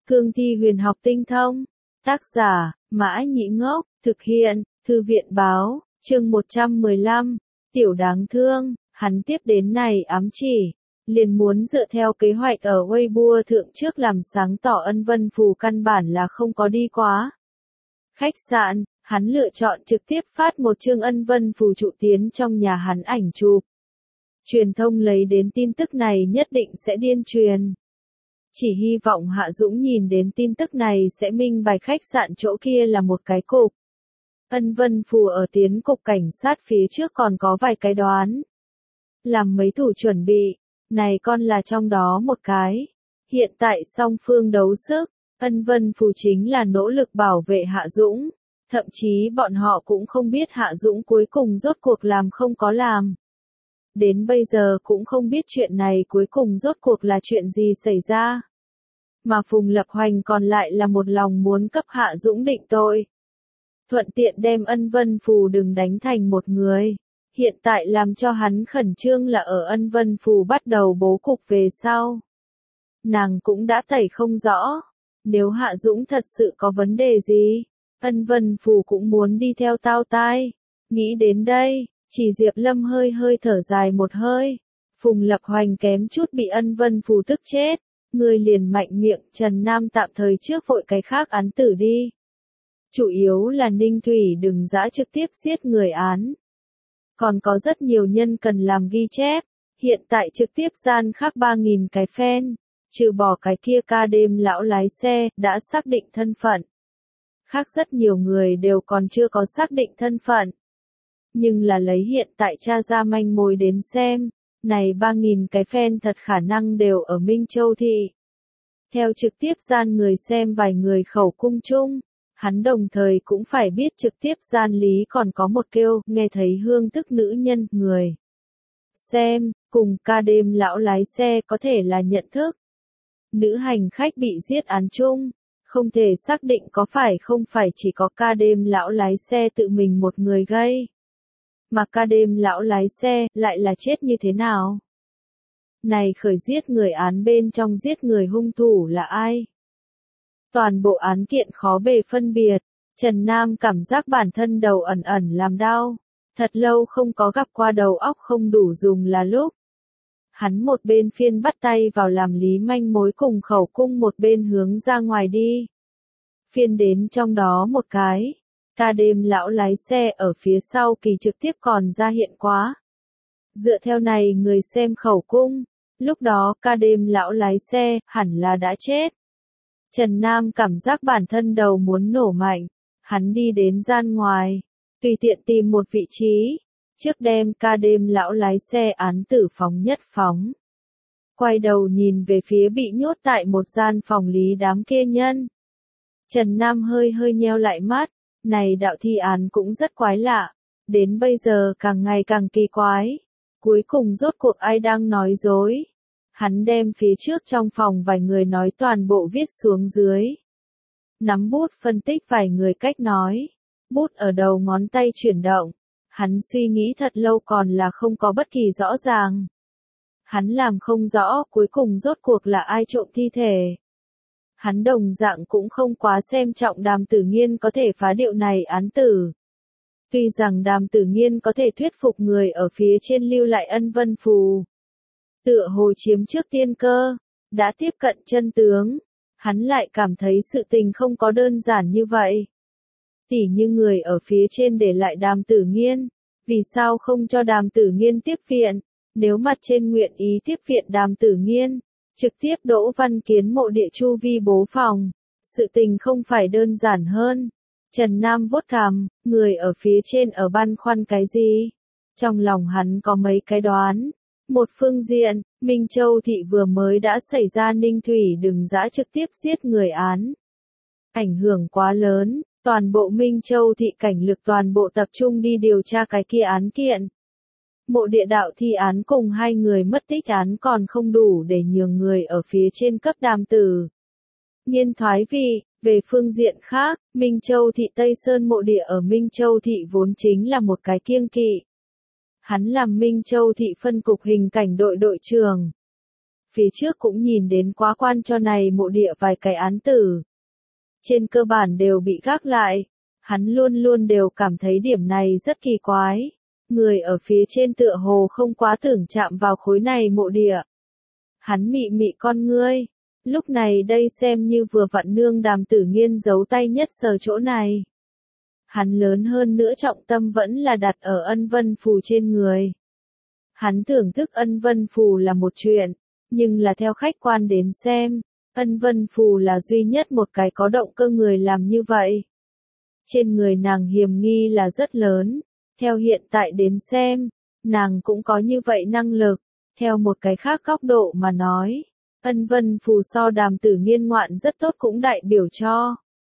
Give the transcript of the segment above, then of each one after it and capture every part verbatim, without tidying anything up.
Cương thi huyền học tinh thông. Tác giả, Mã Nhĩ Ngốc, thực hiện, Thư viện báo, chương một trăm mười lăm, tiểu đáng thương, hắn tiếp đến này ám chỉ, liền muốn dựa theo kế hoạch ở Weibo thượng trước làm sáng tỏ Ân Vân Phù căn bản là không có đi quá. Khách sạn, hắn lựa chọn trực tiếp phát một chương Ân Vân Phù trụ tiến trong nhà hắn ảnh chụp. Truyền thông lấy đến tin tức này nhất định sẽ điên truyền. Chỉ hy vọng Hạ Dũng nhìn đến tin tức này sẽ minh bạch khách sạn chỗ kia là một cái cục. Ân Vân Phù ở tiến cục cảnh sát phía trước còn có vài cái đoán. Làm mấy thủ chuẩn bị, này con là trong đó một cái. Hiện tại song phương đấu sức, Ân Vân Phù chính là nỗ lực bảo vệ Hạ Dũng. Thậm chí bọn họ cũng không biết Hạ Dũng cuối cùng rốt cuộc làm không có làm. Đến bây giờ cũng không biết chuyện này cuối cùng rốt cuộc là chuyện gì xảy ra. Mà Phùng Lập Hoành còn lại là một lòng muốn cấp Hạ Dũng định tội. Thuận tiện đem Ân Vân Phù đừng đánh thành một người. Hiện tại làm cho hắn khẩn trương là ở Ân Vân Phù bắt đầu bố cục về sau. Nàng cũng đã tẩy không rõ. Nếu Hạ Dũng thật sự có vấn đề gì, Ân Vân Phù cũng muốn đi theo tao tai. Nghĩ đến đây, chỉ Diệp Lâm hơi hơi thở dài một hơi. Phùng Lập Hoành kém chút bị Ân Vân Phù tức chết. Người liền mạnh miệng, Trần Nam tạm thời trước vội cái khác án tử đi. Chủ yếu là Ninh Thủy đừng dã trực tiếp giết người án. Còn có rất nhiều nhân cần làm ghi chép. Hiện tại trực tiếp gian khác ba nghìn cái fan. Trừ bỏ cái kia ca đêm lão lái xe, đã xác định thân phận. Khác rất nhiều người đều còn chưa có xác định thân phận. Nhưng là lấy hiện tại tra ra manh mối đến xem, này ba nghìn cái fan thật khả năng đều ở Minh Châu Thị. Theo trực tiếp gian người xem vài người khẩu cung chung, hắn đồng thời cũng phải biết trực tiếp gian lý còn có một kêu, nghe thấy hương tức nữ nhân, người. Xem, cùng ca đêm lão lái xe có thể là nhận thức. Nữ hành khách bị giết án chung, không thể xác định có phải không phải chỉ có ca đêm lão lái xe tự mình một người gây. Mà ca đêm lão lái xe lại là chết như thế nào? Này khởi giết người án bên trong giết người hung thủ là ai? Toàn bộ án kiện khó bề phân biệt, Trần Nam cảm giác bản thân đầu ẩn ẩn làm đau. Thật lâu không có gặp qua đầu óc không đủ dùng là lúc. Hắn một bên phiên bắt tay vào làm lý manh mối cùng khẩu cung một bên hướng ra ngoài đi. Phiên đến trong đó một cái. Ca đêm lão lái xe ở phía sau kỳ trực tiếp còn ra hiện quá. Dựa theo này người xem khẩu cung, lúc đó ca đêm lão lái xe hẳn là đã chết. Trần Nam cảm giác bản thân đầu muốn nổ mạnh, hắn đi đến gian ngoài, tùy tiện tìm một vị trí, trước đem ca đêm lão lái xe án tử phóng nhất phóng. Quay đầu nhìn về phía bị nhốt tại một gian phòng lý đám kia nhân. Trần Nam hơi hơi nheo lại mắt. Này đạo thi án cũng rất quái lạ, đến bây giờ càng ngày càng kỳ quái. Cuối cùng rốt cuộc ai đang nói dối. Hắn đem phía trước trong phòng vài người nói toàn bộ viết xuống dưới. Nắm bút phân tích vài người cách nói. Bút ở đầu ngón tay chuyển động. Hắn suy nghĩ thật lâu còn là không có bất kỳ rõ ràng. Hắn làm không rõ cuối cùng rốt cuộc là ai trộm thi thể. Hắn đồng dạng cũng không quá xem trọng Đàm Tử Nghiên có thể phá điệu này án tử. Tuy rằng Đàm Tử Nghiên có thể thuyết phục người ở phía trên lưu lại Ân Vân Phù. Tựa hồ chiếm trước tiên cơ, đã tiếp cận chân tướng. Hắn lại cảm thấy sự tình không có đơn giản như vậy. Tỉ như người ở phía trên để lại Đàm Tử Nghiên. Vì sao không cho Đàm Tử Nghiên tiếp viện? Nếu mặt trên nguyện ý tiếp viện Đàm Tử Nghiên. Trực tiếp Đỗ Văn Kiến mộ địa chu vi bố phòng. Sự tình không phải đơn giản hơn. Trần Nam vuốt cằm, người ở phía trên ở băn khoăn cái gì? Trong lòng hắn có mấy cái đoán. Một phương diện, Minh Châu Thị vừa mới đã xảy ra Ninh Thủy đừng dã trực tiếp giết người án. Ảnh hưởng quá lớn, toàn bộ Minh Châu Thị cảnh lực toàn bộ tập trung đi điều tra cái kia án kiện. Mộ địa đạo thi án cùng hai người mất tích án còn không đủ để nhường người ở phía trên cấp Đàm Tử Nghiên thoái vị. Về phương diện khác, Minh Châu Thị Tây Sơn mộ địa ở Minh Châu Thị vốn chính là một cái kiêng kỵ. Hắn làm Minh Châu Thị phân cục hình cảnh đội đội trưởng. Phía trước cũng nhìn đến quá quan cho này mộ địa vài cái án tử. Trên cơ bản đều bị gác lại. Hắn luôn luôn đều cảm thấy điểm này rất kỳ quái. Người ở phía trên tựa hồ không quá tưởng chạm vào khối này mộ địa. Hắn mị mị con ngươi. Lúc này đây xem như vừa vặn nương Đàm Tử Nghiên giấu tay nhất sờ chỗ này. Hắn lớn hơn nữa trọng tâm vẫn là đặt ở ân vân phù trên người. Hắn thưởng thức ân vân phù là một chuyện, nhưng là theo khách quan đến xem, ân vân phù là duy nhất một cái có động cơ người làm như vậy. Trên người nàng hiềm nghi là rất lớn, theo hiện tại đến xem, nàng cũng có như vậy năng lực, theo một cái khác góc độ mà nói. Ân vân phù so Đàm Tử Nghiên ngoạn rất tốt cũng đại biểu cho.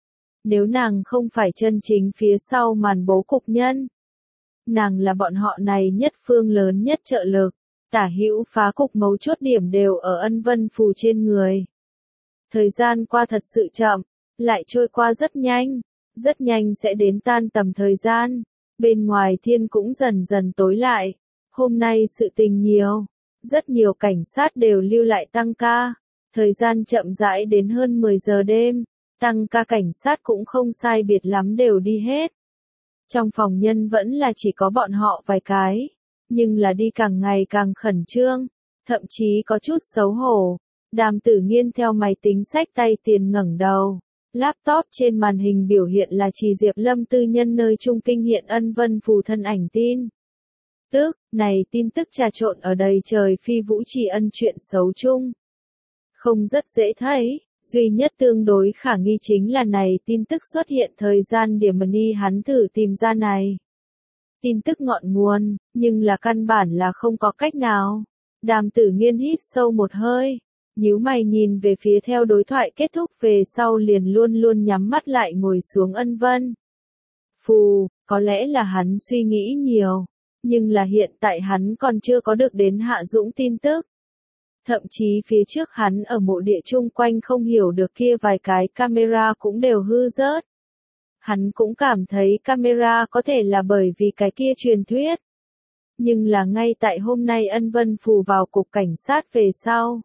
Nếu nàng không phải chân chính phía sau màn bố cục nhân. Nàng là bọn họ này nhất phương lớn nhất trợ lực, tả hữu phá cục mấu chốt điểm đều ở ân vân phù trên người. Thời gian qua thật sự chậm, lại trôi qua rất nhanh, rất nhanh sẽ đến tan tầm thời gian, bên ngoài thiên cũng dần dần tối lại, hôm nay sự tình nhiều. Rất nhiều cảnh sát đều lưu lại tăng ca, thời gian chậm rãi đến hơn mười giờ đêm, tăng ca cảnh sát cũng không sai biệt lắm đều đi hết. Trong phòng nhân vẫn là chỉ có bọn họ vài cái, nhưng là đi càng ngày càng khẩn trương, thậm chí có chút xấu hổ. Đàm Tử Nghiên theo máy tính xách tay tiền ngẩng đầu, laptop trên màn hình biểu hiện là chỉ Diệp Lâm tư nhân nơi trung kinh hiện ân vân phù thân ảnh tin. Tức, này tin tức trà trộn ở đầy trời phi vũ trì ân chuyện xấu chung. Không rất dễ thấy, duy nhất tương đối khả nghi chính là này tin tức xuất hiện thời gian điểm ni hắn thử tìm ra này. Tin tức ngọn nguồn, nhưng là căn bản là không có cách nào. Đàm Tử Nghiên hít sâu một hơi, nhíu mày nhìn về phía theo đối thoại kết thúc về sau liền luôn luôn nhắm mắt lại ngồi xuống ân vân. Phù, có lẽ là hắn suy nghĩ nhiều. Nhưng là hiện tại hắn còn chưa có được đến Hạ Dũng tin tức. Thậm chí phía trước hắn ở mộ địa chung quanh không hiểu được kia vài cái camera cũng đều hư rớt. Hắn cũng cảm thấy camera có thể là bởi vì cái kia truyền thuyết. Nhưng là ngay tại hôm nay ân vân phù vào cục cảnh sát về sau.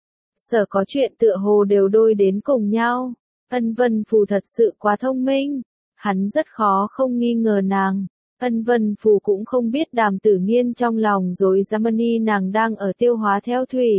Sở có chuyện tựa hồ đều đôi đến cùng nhau. Ân vân phù thật sự quá thông minh. Hắn rất khó không nghi ngờ nàng. Ân vân phù cũng không biết Đàm Tử Nghiên trong lòng rồi Germany nàng đang ở tiêu hóa theo thủy.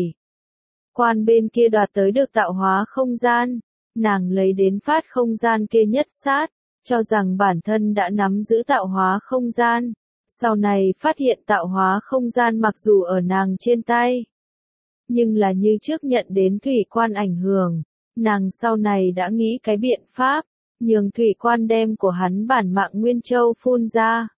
Quan bên kia đoạt tới được tạo hóa không gian, nàng lấy đến phát không gian kia nhất sát, cho rằng bản thân đã nắm giữ tạo hóa không gian. Sau này phát hiện tạo hóa không gian mặc dù ở nàng trên tay, nhưng là như trước nhận đến thủy quan ảnh hưởng, nàng sau này đã nghĩ cái biện pháp. Nhường thủy quan đem của hắn bản mạng Nguyên Châu phun ra.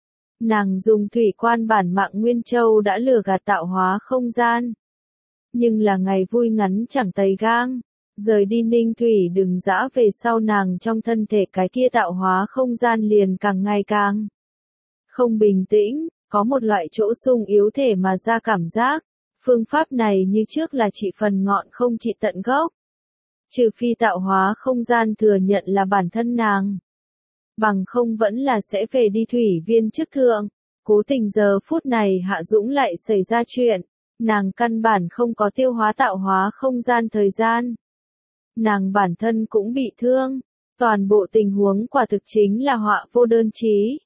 Nàng dùng thủy quan bản mạng Nguyên Châu đã lừa gạt tạo hóa không gian. Nhưng là ngày vui ngắn chẳng tày gang. Rời đi Ninh Thủy đừng dã về sau nàng trong thân thể cái kia tạo hóa không gian liền càng ngày càng không bình tĩnh, có một loại chỗ sung yếu thể mà ra cảm giác. Phương pháp này như trước là trị phần ngọn không trị tận gốc. Trừ phi tạo hóa không gian thừa nhận là bản thân nàng. Bằng không vẫn là sẽ về đi thủy viên chức thượng. Cố tình giờ phút này Hạ Dũng lại xảy ra chuyện. Nàng căn bản không có tiêu hóa tạo hóa không gian thời gian. Nàng bản thân cũng bị thương. Toàn bộ tình huống quả thực chính là họa vô đơn chí.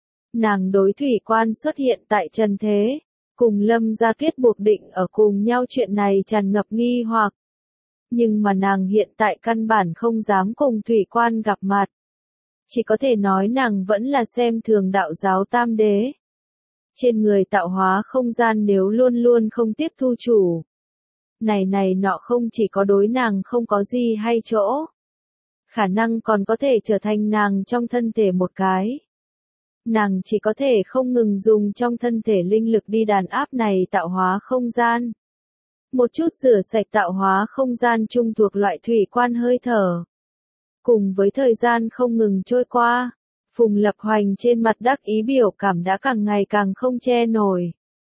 Nàng đối thủy quan xuất hiện tại trần thế. Cùng Lâm Gia Tuyết buộc định ở cùng nhau chuyện này tràn ngập nghi hoặc. Nhưng mà nàng hiện tại căn bản không dám cùng thủy quan gặp mặt. Chỉ có thể nói nàng vẫn là xem thường đạo giáo tam đế. Trên người tạo hóa không gian nếu luôn luôn không tiếp thu chủ. Này này nọ không chỉ có đối nàng không có gì hay chỗ. Khả năng còn có thể trở thành nàng trong thân thể một cái. Nàng chỉ có thể không ngừng dùng trong thân thể linh lực đi đàn áp này tạo hóa không gian. Một chút rửa sạch tạo hóa không gian chung thuộc loại thủy quan hơi thở. Cùng với thời gian không ngừng trôi qua, Phùng Lập Hoành trên mặt đắc ý biểu cảm đã càng ngày càng không che nổi.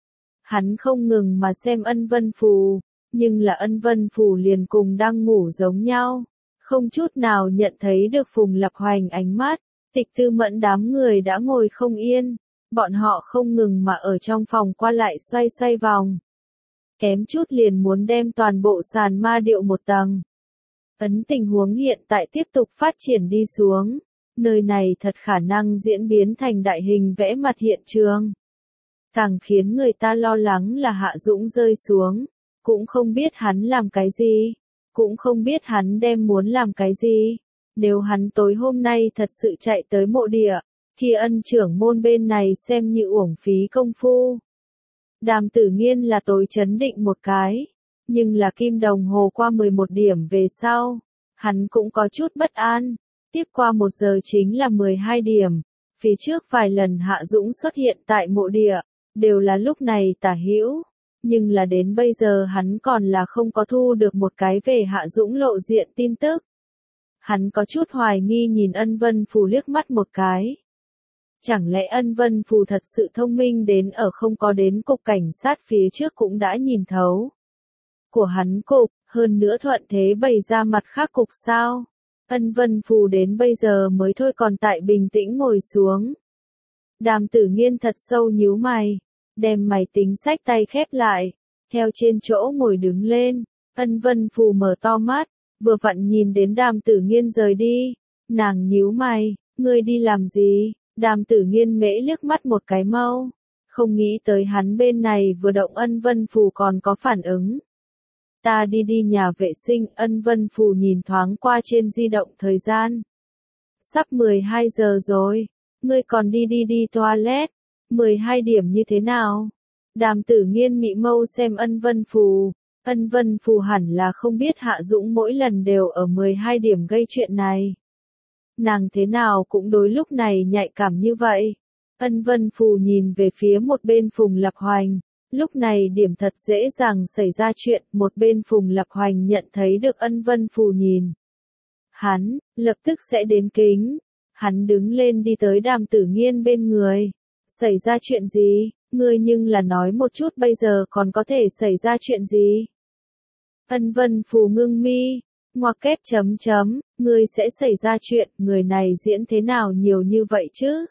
Hắn không ngừng mà xem ân vân phù, nhưng là ân vân phù liền cùng đang ngủ giống nhau, không chút nào nhận thấy được Phùng Lập Hoành ánh mắt. Tịch Tư Mẫn đám người đã ngồi không yên, bọn họ không ngừng mà ở trong phòng qua lại xoay xoay vòng. kém chút liền muốn đem toàn bộ sàn ma điệu một tầng. Ấn tình huống hiện tại tiếp tục phát triển đi xuống, nơi này thật khả năng diễn biến thành đại hình vẽ mặt hiện trường. Càng khiến người ta lo lắng là Hạ Dũng rơi xuống, cũng không biết hắn làm cái gì, cũng không biết hắn đem muốn làm cái gì. Nếu hắn tối hôm nay thật sự chạy tới mộ địa, kia ân trưởng môn bên này xem như uổng phí công phu. Đàm Tử Nghiên là tối chấn định một cái, nhưng là kim đồng hồ qua mười một điểm về sau, hắn cũng có chút bất an. Tiếp qua một giờ chính là mười hai điểm, phía trước vài lần Hạ Dũng xuất hiện tại mộ địa, đều là lúc này tả hữu, nhưng là đến bây giờ hắn còn là không có thu được một cái về Hạ Dũng lộ diện tin tức. Hắn có chút hoài nghi nhìn Ân Vân Phù liếc mắt một cái. Chẳng lẽ Ân Vân Phù thật sự thông minh đến ở không có đến cục cảnh sát phía trước cũng đã nhìn thấu của hắn cục, hơn nữa thuận thế bày ra mặt khác cục sao? Ân Vân Phù đến bây giờ mới thôi còn tại bình tĩnh ngồi xuống. Đàm Tử Nghiên thật sâu nhíu mày, đem máy tính sách tay khép lại, theo trên chỗ ngồi đứng lên. Ân Vân Phù mở to mắt, vừa vặn nhìn đến Đàm Tử Nghiên rời đi, nàng nhíu mày, ngươi đi làm gì? Đàm Tử Nghiên mễ liếc mắt một cái mâu, không nghĩ tới hắn bên này vừa động Ân Vân Phù còn có phản ứng. Ta đi đi nhà vệ sinh. Ân Vân Phù nhìn thoáng qua trên di động thời gian. Sắp mười hai giờ rồi, ngươi còn đi đi đi toilet, mười hai điểm như thế nào? Đàm Tử Nghiên mị mâu xem Ân Vân Phù, Ân Vân Phù hẳn là không biết Hạ Dũng mỗi lần đều ở mười hai điểm gây chuyện này. Nàng thế nào cũng đối lúc này nhạy cảm như vậy. Ân Vân Phù nhìn về phía một bên Phùng Lập Hoành. Lúc này điểm thật dễ dàng xảy ra chuyện, một bên Phùng Lập Hoành nhận thấy được Ân Vân Phù nhìn. Hắn, lập tức sẽ đến kính. Hắn đứng lên đi tới Đàm Tử Nghiên bên người. Xảy ra chuyện gì? Ngươi nhưng là nói một chút bây giờ còn có thể xảy ra chuyện gì? Ân Vân Phù ngưng mi, ngoặc kép chấm chấm, ngươi sẽ xảy ra chuyện, người này diễn thế nào nhiều như vậy chứ?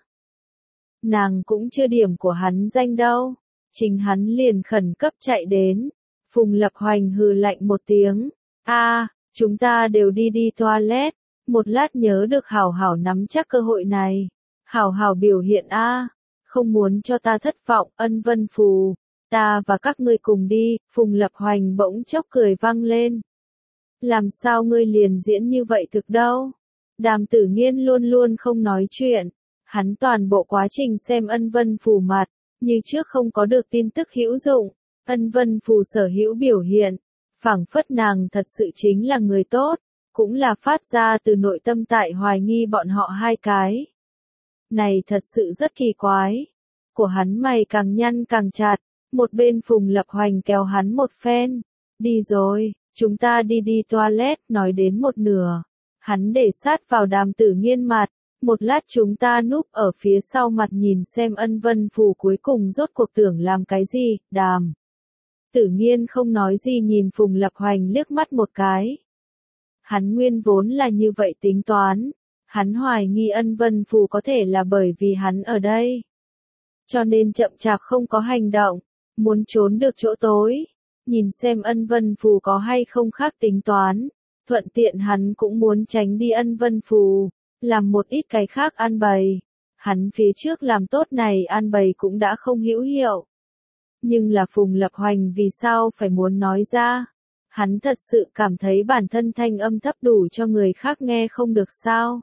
Nàng cũng chưa điểm của hắn danh đâu. Chính hắn liền khẩn cấp chạy đến. Phùng Lập Hoành hừ lạnh một tiếng. A, chúng ta đều đi đi toilet. Một lát nhớ được hảo hảo nắm chắc cơ hội này. Hảo hảo biểu hiện a, không muốn cho ta thất vọng. Ân Vân Phù, ta và các ngươi cùng đi. Phùng Lập Hoành bỗng chốc cười vang lên. Làm sao ngươi liền diễn như vậy thực đâu? Đàm Tử Nghiên luôn luôn không nói chuyện. Hắn toàn bộ quá trình xem Ân Vân Phù mặt, như trước không có được tin tức hữu dụng. Ân Vân Phù sở hữu biểu hiện, phảng phất nàng thật sự chính là người tốt, cũng là phát ra từ nội tâm tại hoài nghi bọn họ hai cái. Này thật sự rất kỳ quái. Của hắn mày càng nhăn càng chặt, một bên Phùng Lập Hoành kéo hắn một phen. Đi rồi, chúng ta đi đi toilet. Nói đến một nửa, hắn để sát vào Đàm Tử Nghiên mặt. Một lát chúng ta núp ở phía sau mặt nhìn xem Ân Vân Phù cuối cùng rốt cuộc tưởng làm cái gì. Đàm Tử Nghiên không nói gì nhìn Phùng Lập Hoành liếc mắt một cái. Hắn nguyên vốn là như vậy tính toán. Hắn hoài nghi Ân Vân Phù có thể là bởi vì hắn ở đây, cho nên chậm chạp không có hành động, muốn trốn được chỗ tối. Nhìn xem Ân Vân Phù có hay không khác tính toán. Thuận tiện hắn cũng muốn tránh đi Ân Vân Phù, làm một ít cái khác an bày. Hắn phía trước làm tốt này an bày cũng đã không hữu hiệu. Nhưng là Phùng Lập Hoành vì sao phải muốn nói ra? Hắn thật sự cảm thấy bản thân thanh âm thấp đủ cho người khác nghe không được sao?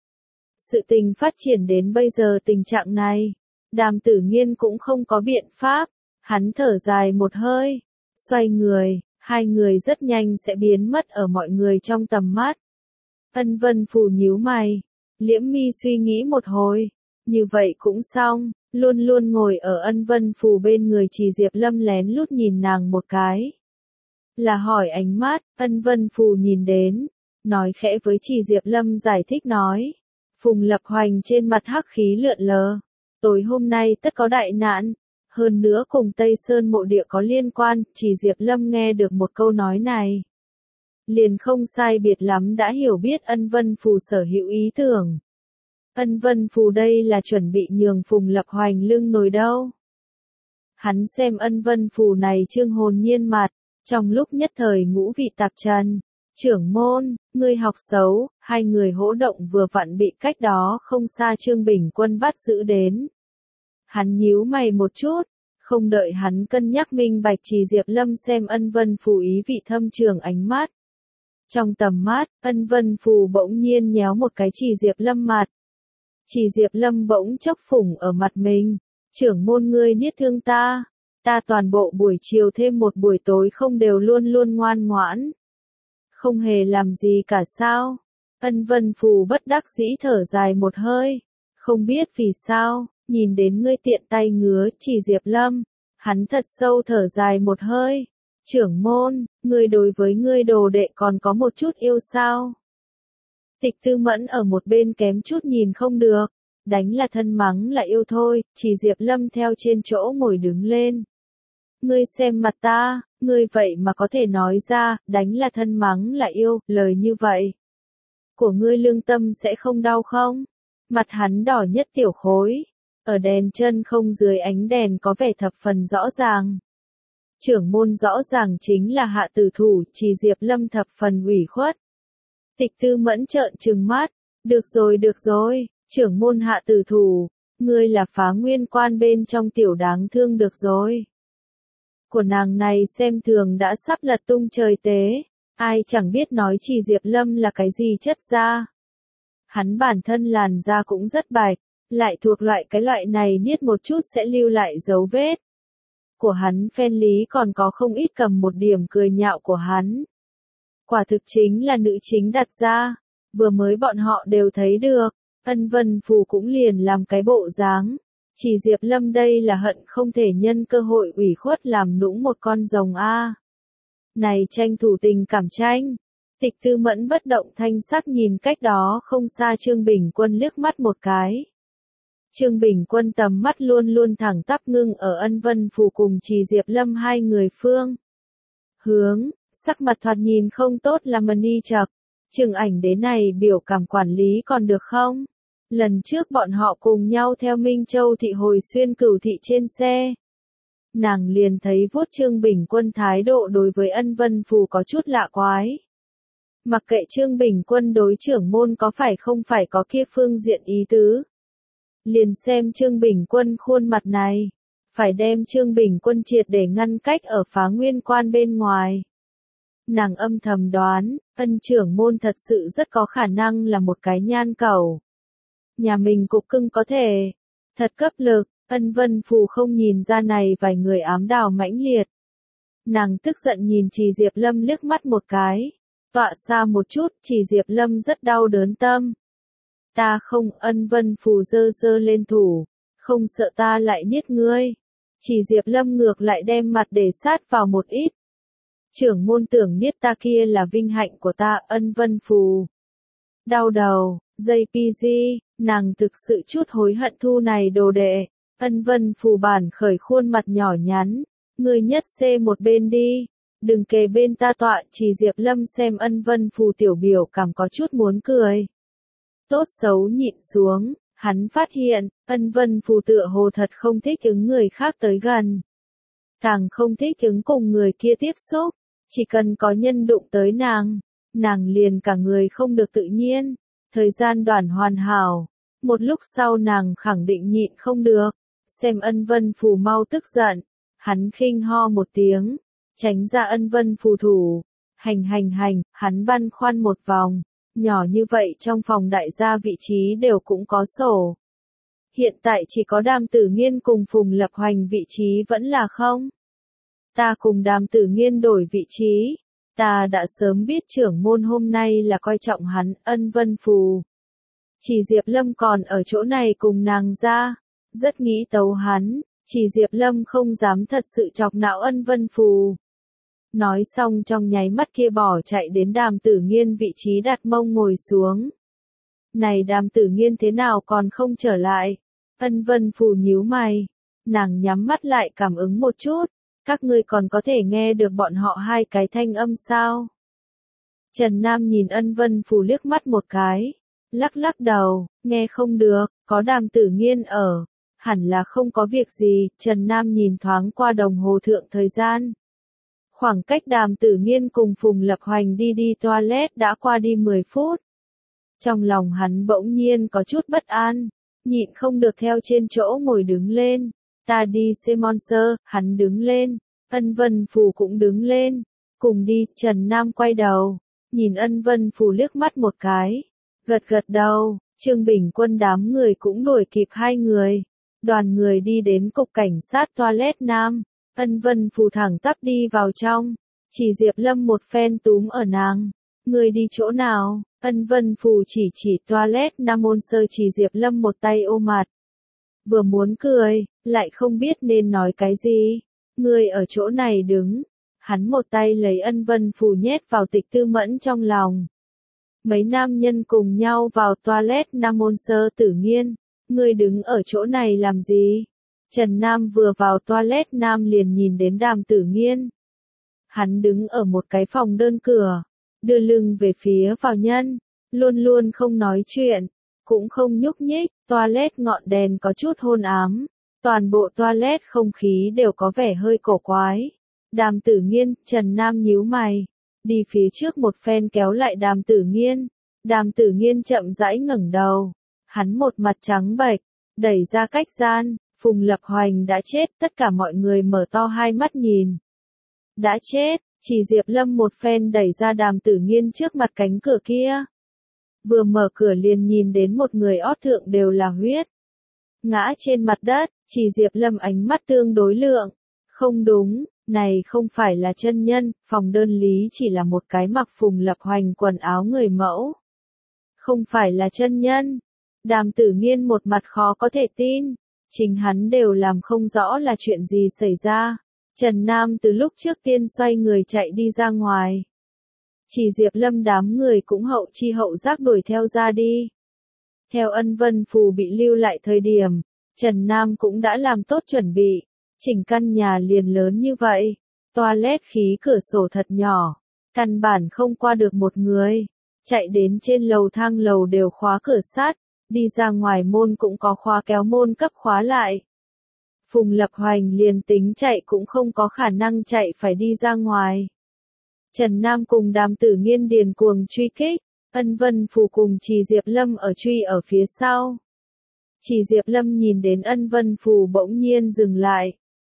Sự tình phát triển đến bây giờ tình trạng này, Đàm Tử Nghiên cũng không có biện pháp. Hắn thở dài một hơi, xoay người, hai người rất nhanh sẽ biến mất ở mọi người trong tầm mắt. Ân Vân Phù nhíu mày, liễm mi suy nghĩ một hồi, như vậy cũng xong. Luôn luôn ngồi ở Ân Vân Phù bên người Trì Diệp Lâm lén lút nhìn nàng một cái. Là hỏi ánh mắt. Ân Vân Phù nhìn đến, nói khẽ với Trì Diệp Lâm giải thích nói. Phùng Lập Hoành trên mặt hắc khí lượn lờ. Tối hôm nay tất có đại nạn, hơn nữa cùng Tây Sơn mộ địa có liên quan. Trì Diệp Lâm nghe được một câu nói này, liền không sai biệt lắm đã hiểu biết Ân Vân Phù sở hữu ý tưởng. Ân Vân Phù đây là chuẩn bị nhường Phùng Lập Hoành lưng nồi đâu. Hắn xem ân vân phù này trương hồn nhiên mặt, trong lúc nhất thời ngũ vị tạp trần. Trưởng môn, ngươi học xấu, hai người hỗ động vừa vặn bị cách đó không xa Trương Bình Quân bắt giữ đến. Hắn nhíu mày một chút, không đợi hắn cân nhắc minh bạch Trì Diệp Lâm xem ân vân phù ý vị thâm trường ánh mắt. Trong tầm mắt, ân vân phù bỗng nhiên nhéo một cái Trì Diệp Lâm mặt. Trì Diệp Lâm bỗng chốc phủng ở mặt mình, trưởng môn ngươi niết thương ta, ta toàn bộ buổi chiều thêm một buổi tối không đều luôn luôn ngoan ngoãn. Không hề làm gì cả sao? Ân vân phù bất đắc dĩ thở dài một hơi, không biết vì sao, nhìn đến ngươi tiện tay ngứa Trì Diệp Lâm, hắn thật sâu thở dài một hơi. Trưởng môn, ngươi đối với ngươi đồ đệ còn có một chút yêu sao? Tịch Tư Mẫn ở một bên kém chút nhìn không được, đánh là thân mắng là yêu thôi. Trì Diệp Lâm theo trên chỗ ngồi đứng lên. Ngươi xem mặt ta, ngươi vậy mà có thể nói ra, đánh là thân mắng là yêu, lời như vậy. Của ngươi lương tâm sẽ không đau không? Mặt hắn đỏ nhất tiểu khối, ở đèn chân không dưới ánh đèn có vẻ thập phần rõ ràng. Trưởng môn rõ ràng chính là hạ tử thủ, Trì Diệp Lâm thập phần ủy khuất. Tịch Tư Mẫn trợn trừng mắt, được rồi được rồi, trưởng môn hạ tử thủ, ngươi là Phá Nguyên Quan bên trong tiểu đáng thương được rồi. Của nàng này xem thường đã sắp lật tung trời tế, ai chẳng biết nói Trì Diệp Lâm là cái gì chất da. Hắn bản thân làn da cũng rất bạch, lại thuộc loại cái loại này niết một chút sẽ lưu lại dấu vết. Của hắn phen lý còn có không ít cầm một điểm cười nhạo của hắn. Quả thực chính là nữ chính đặt ra, vừa mới bọn họ đều thấy được, ân vân phù cũng liền làm cái bộ dáng. Trì Diệp Lâm đây là hận không thể nhân cơ hội ủy khuất làm nũng một con rồng a. Này tranh thủ tình cảm tranh. Tịch Tư Mẫn bất động thanh sắc nhìn cách đó không xa Trương Bình Quân liếc mắt một cái. Trương Bình Quân tầm mắt luôn luôn thẳng tắp ngưng ở ân vân phù cùng Trì Diệp Lâm hai người phương. Hướng, sắc mặt thoạt nhìn không tốt là mani chật. Trường ảnh đế này biểu cảm quản lý còn được không? Lần trước bọn họ cùng nhau theo Minh Châu thị hồi xuyên Cửu thị trên xe. Nàng liền thấy vuốt Trương Bình Quân thái độ đối với ân vân phù có chút lạ quái. Mặc kệ Trương Bình Quân đối trưởng môn có phải không phải có kia phương diện ý tứ. Liền xem Trương Bình Quân khuôn mặt này. Phải đem Trương Bình Quân triệt để ngăn cách ở Phá Nguyên Quan bên ngoài. Nàng âm thầm đoán, ân trưởng môn thật sự rất có khả năng là một cái nhan cẩu. Nhà mình cục cưng có thể. Thật cấp lực, ân vân phù không nhìn ra này vài người ám đào mãnh liệt. Nàng tức giận nhìn Trì Diệp Lâm liếc mắt một cái. Tọa xa một chút, Trì Diệp Lâm rất đau đớn tâm. Ta không, ân vân phù dơ dơ lên thủ. Không sợ ta lại niết ngươi. Trì Diệp Lâm ngược lại đem mặt để sát vào một ít. Trưởng môn tưởng niết ta kia là vinh hạnh của ta, ân vân phù. Đau đầu, dây pi gi, nàng thực sự chút hối hận thu này đồ đệ. Ân vân phù bản khởi khuôn mặt nhỏ nhắn. Ngươi nhất xê một bên đi. Đừng kề bên ta tọa. Trì Diệp Lâm xem ân vân phù tiểu biểu cảm có chút muốn cười. Tốt xấu nhịn xuống, hắn phát hiện, ân vân phù tựa hồ thật không thích ứng người khác tới gần. Càng không thích ứng cùng người kia tiếp xúc. Chỉ cần có nhân đụng tới nàng, nàng liền cả người không được tự nhiên. Thời gian đoạn hoàn hảo. Một lúc sau nàng khẳng định nhịn không được. Xem ân vân phù mau tức giận. Hắn khinh ho một tiếng. Tránh ra ân vân phù thủ. Hành hành hành, hắn băn khoăn một vòng. Nhỏ như vậy trong phòng đại gia vị trí đều cũng có sổ. Hiện tại chỉ có Đàm Tử Nghiên cùng Phùng Lập Hoành vị trí vẫn là không. Ta cùng Đàm Tử Nghiên đổi vị trí. Ta đã sớm biết trưởng môn hôm nay là coi trọng hắn, ân vân phù. Trì Diệp Lâm còn ở chỗ này cùng nàng ra. Rất nghĩ tấu hắn. Trì Diệp Lâm không dám thật sự chọc não ân vân phù. Nói xong trong nháy mắt kia bỏ chạy đến Đàm Tử Nghiên vị trí đặt mông ngồi xuống. Này Đàm Tử Nghiên thế nào còn không trở lại? Ân vân phù nhíu mày. Nàng nhắm mắt lại cảm ứng một chút. Các ngươi còn có thể nghe được bọn họ hai cái thanh âm sao? Trần Nam nhìn ân vân phù liếc mắt một cái. Lắc lắc đầu, nghe không được, có Đàm Tử Nghiên ở. hẳn là không có việc gì, Trần Nam nhìn thoáng qua đồng hồ thượng thời gian. Khoảng cách Đàm Tử Nghiên cùng Phùng Lập Hoành đi đi toilet đã qua đi mười phút. Trong lòng hắn bỗng nhiên có chút bất an, nhịn không được theo trên chỗ ngồi đứng lên. Ta đi xem Monster, hắn đứng lên, Ân Vân Phù cũng đứng lên, cùng đi, Trần Nam quay đầu, nhìn Ân Vân Phù liếc mắt một cái, gật gật đầu, Trương Bình Quân đám người cũng đuổi kịp hai người, đoàn người đi đến cục cảnh sát toilet nam, Ân Vân Phù thẳng tắp đi vào trong, chỉ Diệp Lâm một phen túm ở nàng, người đi chỗ nào, Ân Vân Phù chỉ chỉ toilet nam môn sơ chỉ Diệp Lâm một tay ôm mặt. Vừa muốn cười, lại không biết nên nói cái gì. Người ở chỗ này đứng. Hắn một tay lấy Ân Vân Phù nhét vào Tịch Tư Mẫn trong lòng. Mấy nam nhân cùng nhau vào toilet Nam Môn Sơ Tử Nghiên. Người đứng ở chỗ này làm gì? Trần Nam vừa vào toilet Nam liền nhìn đến Đàm Tử Nghiên. Hắn đứng ở một cái phòng đơn cửa. Đưa lưng về phía vào nhân. Luôn luôn không nói chuyện. Cũng không nhúc nhích, toilet ngọn đèn có chút hôn ám, toàn bộ toilet không khí đều có vẻ hơi cổ quái. Đàm Tử Nghiên, Trần Nam nhíu mày, đi phía trước một phen kéo lại Đàm Tử Nghiên. Đàm Tử Nghiên chậm rãi ngẩng đầu, hắn một mặt trắng bệch, đẩy ra cách gian, Phùng Lập Hoành đã chết, tất cả mọi người mở to hai mắt nhìn. Đã chết, chỉ Diệp Lâm một phen đẩy ra Đàm Tử Nghiên trước mặt cánh cửa kia. Vừa mở cửa liền nhìn đến một người ót thượng đều là huyết. Ngã trên mặt đất, chỉ Diệp Lâm ánh mắt tương đối lượng. Không đúng, này không phải là chân nhân, phòng đơn lý chỉ là một cái mặc Phùng Lập Hoành quần áo người mẫu. Không phải là chân nhân. Đàm Tử Nghiên một mặt khó có thể tin. Chính hắn đều làm không rõ là chuyện gì xảy ra. Trần Nam từ lúc trước tiên xoay người chạy đi ra ngoài. Chỉ Diệp Lâm đám người cũng hậu chi hậu giác đuổi theo ra đi. Theo Ân Vân Phù bị lưu lại thời điểm, Trần Nam cũng đã làm tốt chuẩn bị. Chỉnh căn nhà liền lớn như vậy. Toilet khí cửa sổ thật nhỏ. Căn bản không qua được một người. Chạy đến trên lầu thang lầu đều khóa cửa sắt. Đi ra ngoài môn cũng có khóa kéo môn cấp khóa lại. Phùng Lập Hoành liền tính chạy cũng không có khả năng chạy phải đi ra ngoài. Trần Nam cùng Đàm Tử Nghiên điền cuồng truy kích, Ân Vân Phù cùng Trì Diệp Lâm ở truy ở phía sau. Trì Diệp Lâm nhìn đến Ân Vân Phù bỗng nhiên dừng lại.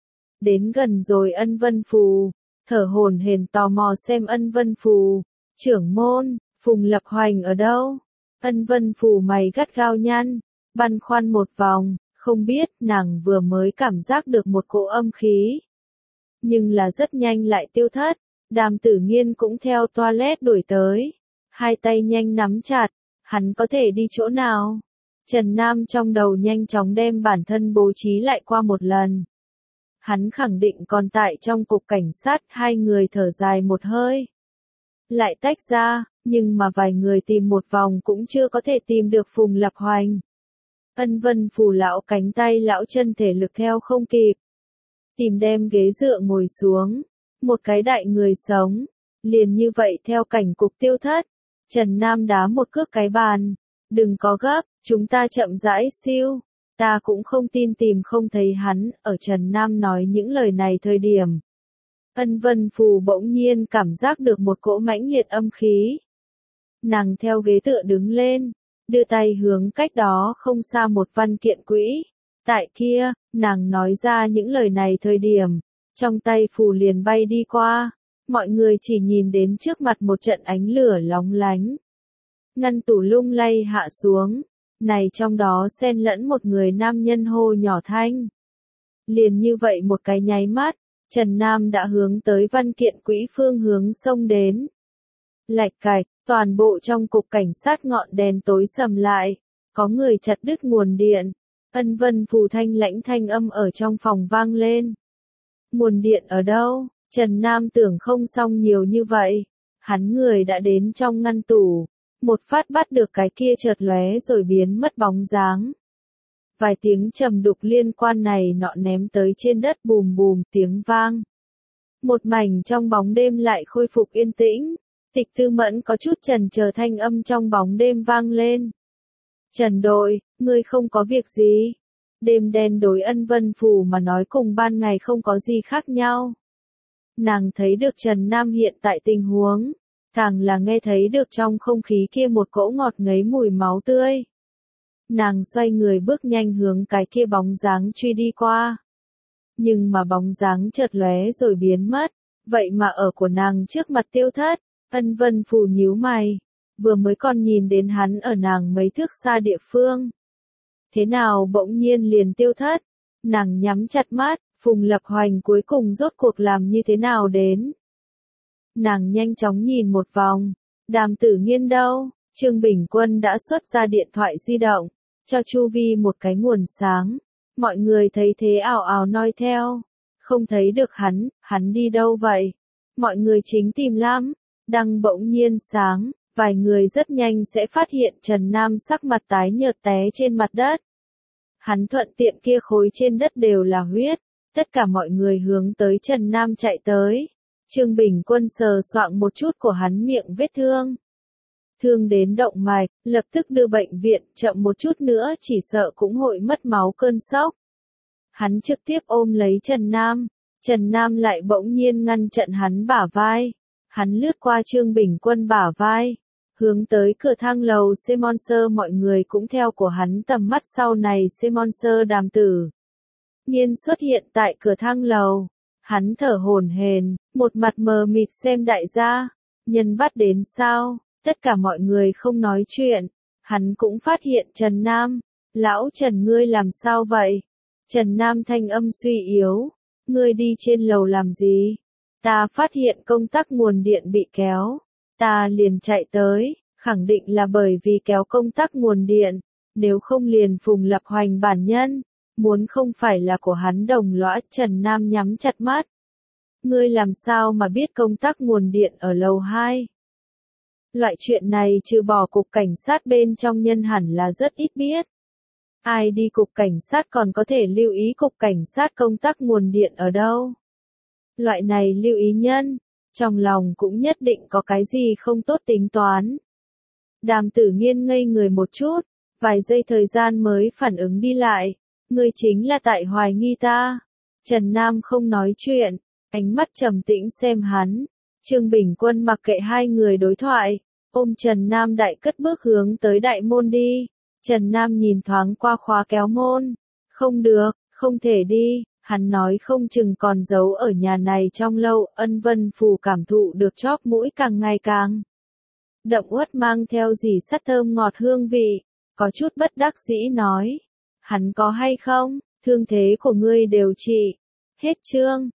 Đến gần rồi Ân Vân Phù, thở hổn hển tò mò xem Ân Vân Phù, trưởng môn, Phùng Lập Hoành ở đâu? Ân Vân Phù mày gắt gao nhăn, băn khoăn một vòng, không biết nàng vừa mới cảm giác được một cỗ âm khí. Nhưng là rất nhanh lại tiêu thất. Đàm Tử Nghiên cũng theo toilet đuổi tới. Hai tay nhanh nắm chặt. Hắn có thể đi chỗ nào? Trần Nam trong đầu nhanh chóng đem bản thân bố trí lại qua một lần. Hắn khẳng định còn tại trong cục cảnh sát, hai người thở dài một hơi. Lại tách ra, nhưng mà vài người tìm một vòng cũng chưa có thể tìm được Phùng Lập Hoành. Ân Vân Phù lão cánh tay lão chân thể lực theo không kịp. Tìm đem ghế dựa ngồi xuống. Một cái đại người sống, liền như vậy theo cảnh cục tiêu thất. Trần Nam đá một cước cái bàn. Đừng có gấp, chúng ta chậm rãi siêu. Ta cũng không tin tìm không thấy hắn. Ở Trần Nam nói những lời này thời điểm. Ân Vân Phù bỗng nhiên cảm giác được một cỗ mãnh liệt âm khí. Nàng theo ghế tựa đứng lên, đưa tay hướng cách đó không xa một văn kiện quỹ. Tại kia, nàng nói ra những lời này thời điểm. Trong tay phù liền bay đi qua, mọi người chỉ nhìn đến trước mặt một trận ánh lửa lóng lánh. Ngăn tủ lung lay hạ xuống, này trong đó xen lẫn một người nam nhân hô nhỏ thanh. Liền như vậy một cái nháy mắt, Trần Nam đã hướng tới văn kiện quỹ phương hướng xông đến. Lạch cạch, toàn bộ trong cục cảnh sát ngọn đèn tối sầm lại, có người chặt đứt nguồn điện. Ân Vân Phù thanh lãnh thanh âm ở trong phòng vang lên. Nguồn điện ở đâu? Trần Nam tưởng không xong nhiều như vậy. Hắn người đã đến trong ngăn tủ. Một phát bắt được cái kia chợt lóe rồi biến mất bóng dáng. Vài tiếng trầm đục liên quan này nọ ném tới trên đất bùm bùm tiếng vang. Một mảnh trong bóng đêm lại khôi phục yên tĩnh. Tịch Tư Mẫn có chút chần chờ thanh âm trong bóng đêm vang lên. Trần đội, ngươi không có việc gì. Đêm đen đối Ân Vân Phù mà nói cùng ban ngày không có gì khác nhau. Nàng thấy được Trần Nam hiện tại tình huống, càng là nghe thấy được trong không khí kia một cỗ ngọt ngấy mùi máu tươi. Nàng xoay người bước nhanh hướng cái kia bóng dáng truy đi qua. Nhưng mà bóng dáng chợt lóe rồi biến mất, vậy mà ở của nàng trước mặt tiêu thất. Ân Vân Phù nhíu mày, vừa mới còn nhìn đến hắn ở nàng mấy thước xa địa phương. Thế nào bỗng nhiên liền tiêu thất? Nàng nhắm chặt mắt, Phùng Lập Hoành cuối cùng rốt cuộc làm như thế nào đến? Nàng nhanh chóng nhìn một vòng, Đàm Tử Nghiên đâu? Trương Bình Quân đã xuất ra điện thoại di động, cho chu vi một cái nguồn sáng. Mọi người thấy thế ào ào noi theo, không thấy được hắn, hắn đi đâu vậy? Mọi người chính tìm lắm, đăng bỗng nhiên sáng, vài người rất nhanh sẽ phát hiện Trần Nam sắc mặt tái nhợt té trên mặt đất. Hắn thuận tiện kia khối trên đất đều là huyết, tất cả mọi người hướng tới Trần Nam chạy tới. Trương Bình Quân sờ soạng một chút của hắn miệng vết thương. Thương đến động mạch, lập tức đưa bệnh viện, chậm một chút nữa chỉ sợ cũng hội mất máu cơn sốc. Hắn trực tiếp ôm lấy Trần Nam, Trần Nam lại bỗng nhiên ngăn chặn hắn bả vai. Hắn lướt qua Trương Bình Quân bả vai, hướng tới cửa thang lầu Semonser, mọi người cũng theo của hắn tầm mắt. Sau này Semonser Đàm Tử Nghiên xuất hiện tại cửa thang lầu, hắn thở hổn hển, một mặt mờ mịt xem đại gia, nhân bắt đến sao? Tất cả mọi người không nói chuyện, hắn cũng phát hiện Trần Nam, lão Trần ngươi làm sao vậy? Trần Nam thanh âm suy yếu, ngươi đi trên lầu làm gì? Ta phát hiện công tắc nguồn điện bị kéo, ta liền chạy tới, khẳng định là bởi vì kéo công tắc nguồn điện, nếu không liền Phùng Lập Hoành bản nhân, muốn không phải là của hắn đồng lõa. Trần Nam nhắm chặt mắt. Ngươi làm sao mà biết công tắc nguồn điện ở lầu hai? Loại chuyện này trừ bỏ cục cảnh sát bên trong nhân hẳn là rất ít biết. Ai đi cục cảnh sát còn có thể lưu ý cục cảnh sát công tắc nguồn điện ở đâu? Loại này lưu ý nhân, trong lòng cũng nhất định có cái gì không tốt tính toán. Đàm Tử Nghiên ngây người một chút, vài giây thời gian mới phản ứng đi lại. Ngươi chính là tại hoài nghi ta. Trần Nam không nói chuyện, ánh mắt trầm tĩnh xem hắn. Trương Bình Quân mặc kệ hai người đối thoại, ôm Trần Nam đại cất bước hướng tới đại môn đi. Trần Nam nhìn thoáng qua khóa kéo môn. Không được, không thể đi. Hắn nói không chừng còn giấu ở nhà này trong lâu. Ân Vân Phù cảm thụ được chóp mũi càng ngày càng đậm uất, mang theo dì sắt thơm ngọt hương vị, có chút bất đắc dĩ nói. Hắn có hay không? Thương thế của ngươi đều trị hết chương.